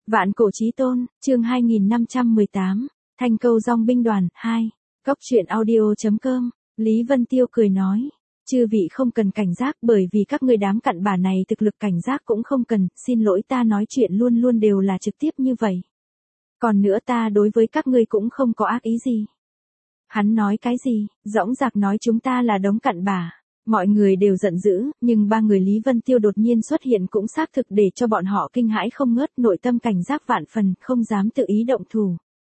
Vạn cổ chí tôn, chương 2518, Thanh Câu Dong binh đoàn, 2. Cốc truyện audio.com, Lý Vân Tiêu cười nói. Chư vị không cần cảnh giác bởi vì các ngươi đám cặn bã này thực lực cảnh giác cũng không cần, xin lỗi ta nói chuyện luôn luôn đều là trực tiếp như vậy. Còn nữa ta đối với các ngươi cũng không có ác ý gì. Hắn nói cái gì, dõng dạc nói chúng ta là đống cặn bã. Mọi người đều giận dữ, nhưng ba người Lý Vân Tiêu đột nhiên xuất hiện cũng xác thực để cho bọn họ kinh hãi không ngớt, nội tâm cảnh giác vạn phần, không dám tự ý động thủ.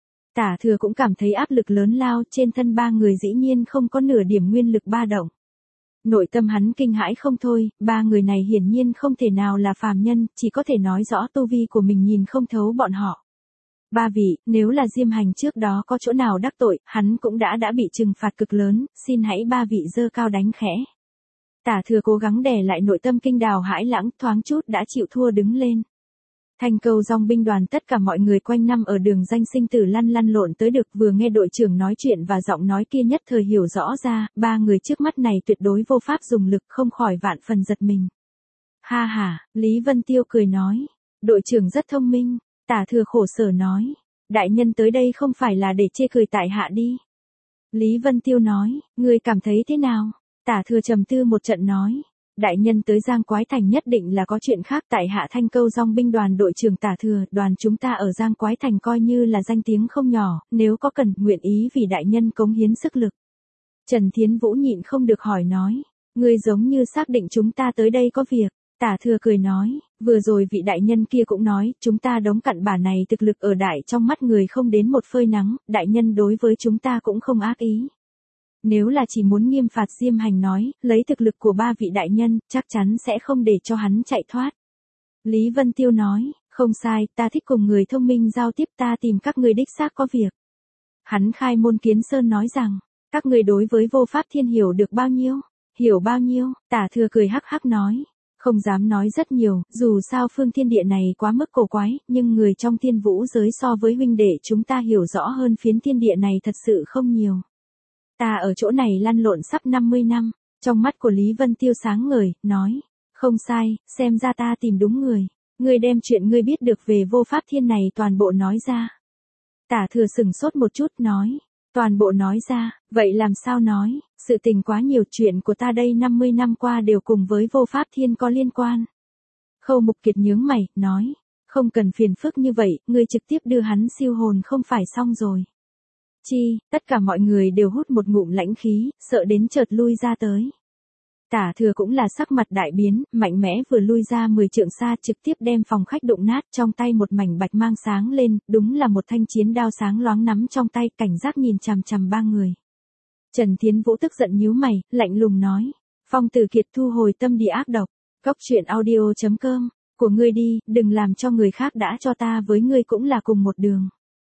Tả Thừa cũng cảm thấy áp lực lớn lao, trên thân ba người dĩ nhiên không có nửa điểm nguyên lực ba động. Nội tâm hắn kinh hãi không thôi, ba người này hiển nhiên không thể nào là phàm nhân, chỉ có thể nói rõ tu vi của mình nhìn không thấu bọn họ. Ba vị, nếu là Diêm Hành trước đó có chỗ nào đắc tội, hắn cũng đã bị trừng phạt cực lớn, xin hãy ba vị giơ cao đánh khẽ. Tả Thừa cố gắng đè lại nội tâm kinh đào hãi lãng, thoáng chút đã chịu thua đứng lên. Thanh Câu Dong binh đoàn tất cả mọi người quanh năm ở đường danh sinh tử lăn lộn tới được, vừa nghe đội trưởng nói chuyện và giọng nói kia nhất thời hiểu rõ ra, ba người trước mắt này tuyệt đối vô pháp dùng lực, không khỏi vạn phần giật mình. Ha ha, Lý Vân Tiêu cười nói, đội trưởng rất thông minh. Tả Thừa khổ sở nói, đại nhân tới đây không phải là để chê cười tại hạ đi. Lý Vân Tiêu nói, ngươi cảm thấy thế nào? Tả Thừa trầm tư một trận nói, đại nhân tới Giang Quái Thành nhất định là có chuyện khác, tại hạ Thanh Câu Dong binh đoàn đội trưởng Tả Thừa, đoàn chúng ta ở Giang Quái Thành coi như là danh tiếng không nhỏ, nếu có cần, nguyện ý vì đại nhân cống hiến sức lực. Trần Thiến Vũ nhịn không được hỏi nói, ngươi giống như xác định chúng ta tới đây có việc. Tả Thừa cười nói, vừa rồi vị đại nhân kia cũng nói, chúng ta đống cặn bã này thực lực ở đại trong mắt người không đến một phơi nắng, đại nhân đối với chúng ta cũng không ác ý. Nếu là chỉ muốn nghiêm phạt Diêm Hành nói, lấy thực lực của ba vị đại nhân, chắc chắn sẽ không để cho hắn chạy thoát. Lý Vân Tiêu nói, không sai, ta thích cùng người thông minh giao tiếp, ta tìm các người đích xác có việc. Hắn khai môn kiến sơn nói rằng, các người đối với vô pháp thiên hiểu được bao nhiêu? Hiểu bao nhiêu? Tả Thừa cười hắc hắc nói. Không dám nói rất nhiều, dù sao phương thiên địa này quá mức cổ quái, nhưng người trong thiên vũ giới so với huynh đệ chúng ta hiểu rõ hơn phiến thiên địa này thật sự không nhiều. Ta ở chỗ này lăn lộn sắp 50 năm, trong mắt của Lý Vân Tiêu sáng ngời, nói, không sai, xem ra ta tìm đúng người, ngươi đem chuyện ngươi biết được về vô pháp thiên này toàn bộ nói ra. Tả Thừa sừng sốt một chút nói, toàn bộ nói ra, vậy làm sao nói, sự tình quá nhiều, chuyện của ta đây 50 năm qua đều cùng với vô pháp thiên có liên quan. Khâu Mục Kiệt nhướng mày, nói, không cần phiền phức như vậy, ngươi trực tiếp đưa hắn siêu hồn không phải xong rồi. Chi, tất cả mọi người đều hút một ngụm lãnh khí, sợ đến chợt lui ra tới. Tả Thừa cũng là sắc mặt đại biến, mạnh mẽ vừa lui ra 10 trượng xa, trực tiếp đem phòng khách đụng nát, trong tay một mảnh bạch mang sáng lên, đúng là một thanh chiến đao sáng loáng nắm trong tay, cảnh giác nhìn chằm chằm ba người. Trần Thiến Vũ tức giận nhíu mày, lạnh lùng nói, Phong Tử Kiệt thu hồi tâm địa ác độc, cốc truyện audio.com, của ngươi đi, đừng làm cho người khác đã cho ta với ngươi cũng là cùng một đường.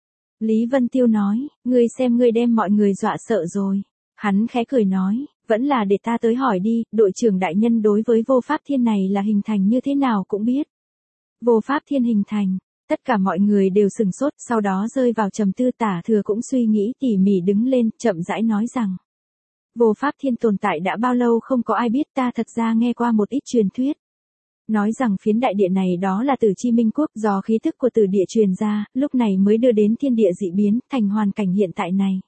Lý Vân Tiêu nói, ngươi xem ngươi đem mọi người dọa sợ rồi. Hắn khẽ cười nói, vẫn là để ta tới hỏi đi, đội trưởng đại nhân đối với vô pháp thiên này là hình thành như thế nào cũng biết. Vô pháp thiên hình thành, tất cả mọi người đều sừng sốt, sau đó rơi vào trầm tư. Tả Thừa cũng suy nghĩ tỉ mỉ đứng lên, chậm rãi nói rằng, vô pháp thiên tồn tại đã bao lâu không có ai biết, ta thật ra nghe qua một ít truyền thuyết. Nói rằng phiến đại địa này đó là Tử Chi Minh Quốc, do khí thức của tử địa truyền ra, lúc này mới đưa đến thiên địa dị biến, thành hoàn cảnh hiện tại này.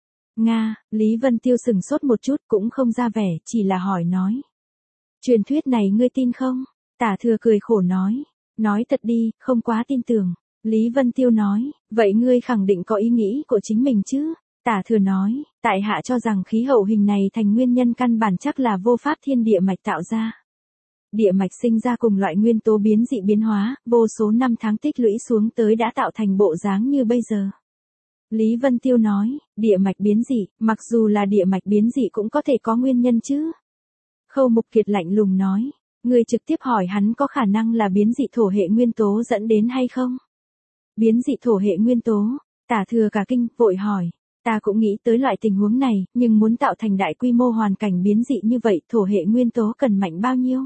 Nga, Lý Vân Tiêu sừng sốt một chút, cũng không ra vẻ, chỉ là hỏi nói. Truyền thuyết này ngươi tin không? Tả Thừa cười khổ nói thật đi, không quá tin tưởng. Lý Vân Tiêu nói, vậy ngươi khẳng định có ý nghĩ của chính mình chứ? Tả Thừa nói, tại hạ cho rằng khí hậu hình này thành nguyên nhân căn bản chắc là vô pháp thiên địa mạch tạo ra. Địa mạch sinh ra cùng loại nguyên tố biến dị biến hóa, vô số năm tháng tích lũy xuống tới đã tạo thành bộ dáng như bây giờ. Lý Vân Tiêu nói, địa mạch biến dị, mặc dù là địa mạch biến dị cũng có thể có nguyên nhân chứ. Khâu Mục Kiệt lạnh lùng nói, người trực tiếp hỏi hắn có khả năng là biến dị thổ hệ nguyên tố dẫn đến hay không? Biến dị thổ hệ nguyên tố, Tả Thừa cả kinh, vội hỏi, ta cũng nghĩ tới loại tình huống này, nhưng muốn tạo thành đại quy mô hoàn cảnh biến dị như vậy, thổ hệ nguyên tố cần mạnh bao nhiêu?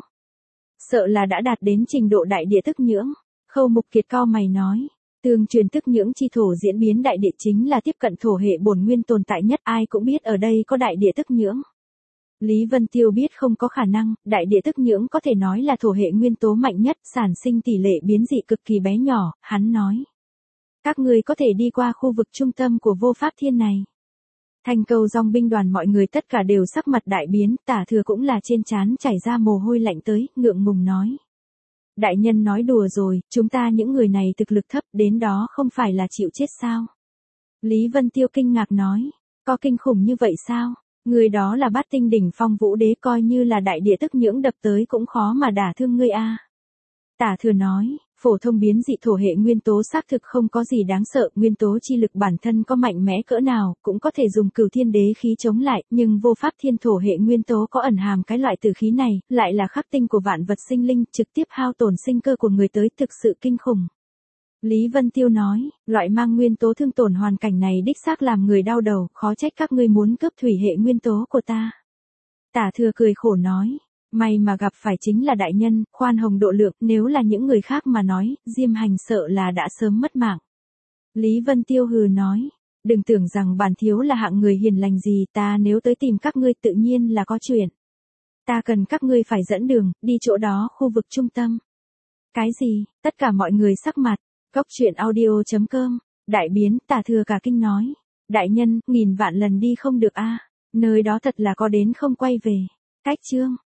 Sợ là đã đạt đến trình độ đại địa tức nhưỡng. Khâu Mục Kiệt cau mày nói, tương truyền tức nhưỡng chi thổ diễn biến đại địa chính là tiếp cận thổ hệ bổn nguyên tồn tại nhất, ai cũng biết ở đây có đại địa tức nhưỡng. Lý Vân Tiêu biết không có khả năng, đại địa tức nhưỡng có thể nói là thổ hệ nguyên tố mạnh nhất, sản sinh tỷ lệ biến dị cực kỳ bé nhỏ, hắn nói. Các ngươi có thể đi qua khu vực trung tâm của vô pháp thiên này. Thành Câu Dòng binh đoàn mọi người tất cả đều sắc mặt đại biến, Tả Thừa cũng là trên trán chảy ra mồ hôi lạnh tới, ngượng ngùng nói. Đại nhân nói đùa rồi, chúng ta những người này thực lực thấp đến đó không phải là chịu chết sao? Lý Vân Tiêu kinh ngạc nói, có kinh khủng như vậy sao? Người đó là Bát Tinh đỉnh phong vũ đế, coi như là đại địa tức nhưỡng đập tới cũng khó mà đả thương ngươi a. Tả Thừa nói, phổ thông biến dị thổ hệ nguyên tố xác thực không có gì đáng sợ, nguyên tố chi lực bản thân có mạnh mẽ cỡ nào, cũng có thể dùng Cửu Thiên Đế khí chống lại, nhưng vô pháp thiên thổ hệ nguyên tố có ẩn hàm cái loại tử khí này, lại là khắc tinh của vạn vật sinh linh, trực tiếp hao tổn sinh cơ của người tới, thực sự kinh khủng. Lý Vân Tiêu nói, loại mang nguyên tố thương tổn hoàn cảnh này đích xác làm người đau đầu, khó trách các ngươi muốn cướp thủy hệ nguyên tố của ta. Tả Thừa cười khổ nói, may mà gặp phải chính là đại nhân, khoan hồng độ lượng, nếu là những người khác mà nói, Diêm Hành sợ là đã sớm mất mạng. Lý Vân Tiêu hừ nói, đừng tưởng rằng bản thiếu là hạng người hiền lành gì, ta nếu tới tìm các ngươi tự nhiên là có chuyện. Ta cần các ngươi phải dẫn đường, đi chỗ đó khu vực trung tâm. Cái gì? Tất cả mọi người sắc mặt. Góc truyện audio.com, đại biến, Tả Thừa cả kinh nói. Đại nhân, nghìn vạn lần đi không được a, nơi đó thật là có đến không quay về. Cách chương.